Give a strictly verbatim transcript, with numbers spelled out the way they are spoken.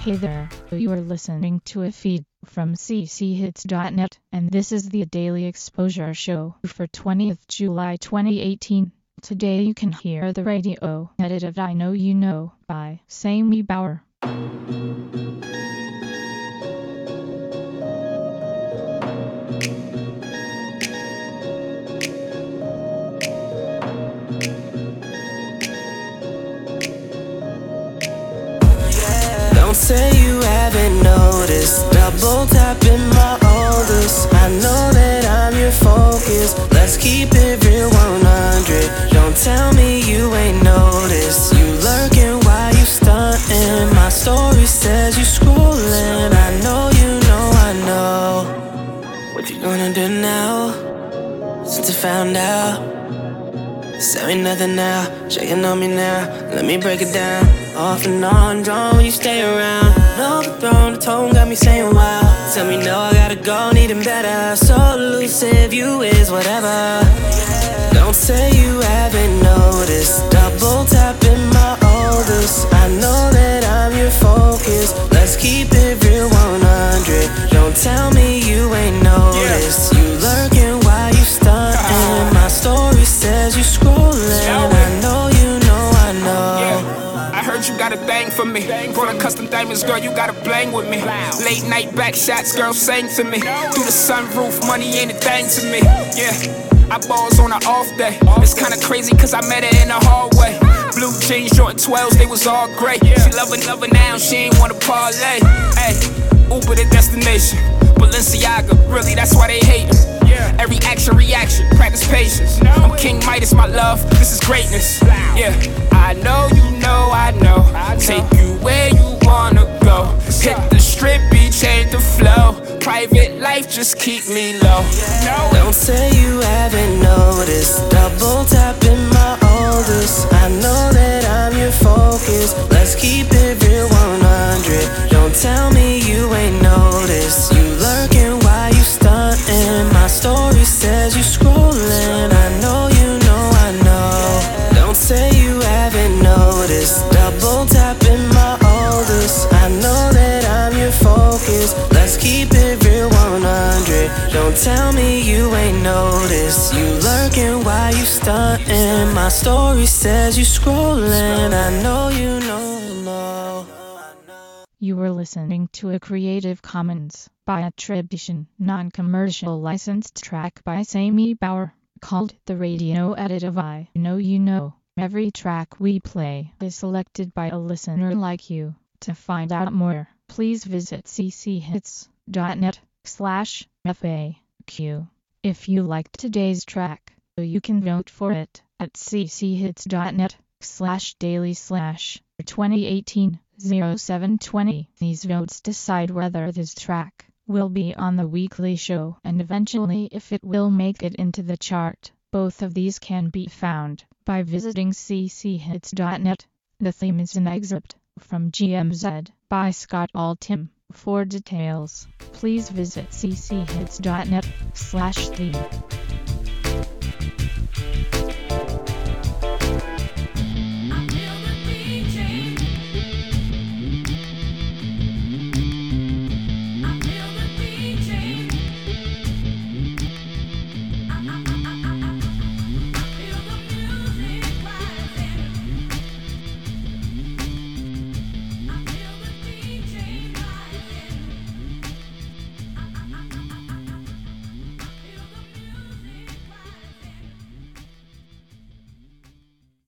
Hey there, you are listening to a feed from c c hits dot net, and this is the Daily Exposure Show for twentieth of July twenty eighteen. Today you can hear the radio edit of I Know You Know by Sammy Bauer. Don't say you haven't noticed. Double tapping my oldest. I know that I'm your focus. Let's keep it real one hundred. Don't tell me you ain't noticed. You lurking while you stunting. My story says you scrolling. I know you know I know. What you gonna do now? Since I found out. Say me nothing now, shaking on me now. Let me break it down. Off and on, drawn when you stay around. Overthrown, the tone got me saying wow. Tell me no, I gotta go, needing better. So elusive, you is whatever. Don't say you haven't noticed. Double tapping my oldest. I know that I'm your focus. Let's keep it real one hundred. Don't tell me you ain't noticed. You lurking while you stunting. My story says you scrolling. I know you know I know. I heard you got a thing for me. Brought a custom diamonds, girl, you gotta bling with me. Late night back shots, girl, sang to me. Through the sunroof, money ain't a thing to me. Yeah, I balls on an off day. It's kinda crazy cause I met her in the hallway. Blue jeans, Jordan twelves, they was all gray. She loving, loving now, she ain't wanna parlay. Hey, Uber the destination. Balenciaga, really, that's why they hate her. Every action, reaction, practice patience. I'm King Midas, my love, this is greatness. Yeah, I know you know, I know. Take you where you wanna go. Hit the strip, be change the flow. Private life, just keep me low. Don't say you haven't noticed. Double tapping my oldest. I know that I'm your focus. Let's keep it real one hundred. Don't tell me you ain't noticed. You lurking while you stunting. My story says you scrolling. I know you know I know. Don't say you haven't noticed. Double tapping my oldest. I know that I'm your focus. Let's keep it real one hundred. Don't tell me you ain't noticed. You lurking while you stunting. My story says you scrolling. I know you know I know. You were listening to a Creative Commons by attribution, non-commercial licensed track by Sammy Bauer, called The Radio Edit of I Know You Know. Every track we play is selected by a listener like you. To find out more, please visit c c hits dot net slash F A Q. If you liked today's track, you can vote for it at c c hits dot net slash daily slash twenty eighteen oh seven twenty. These votes decide whether this track will be on the weekly show and eventually if it will make it into the chart. Both of these can be found by visiting c c hits dot net. The theme is an excerpt from G M Z by Scott Altham. For details, please visit c c hits dot net slash theme.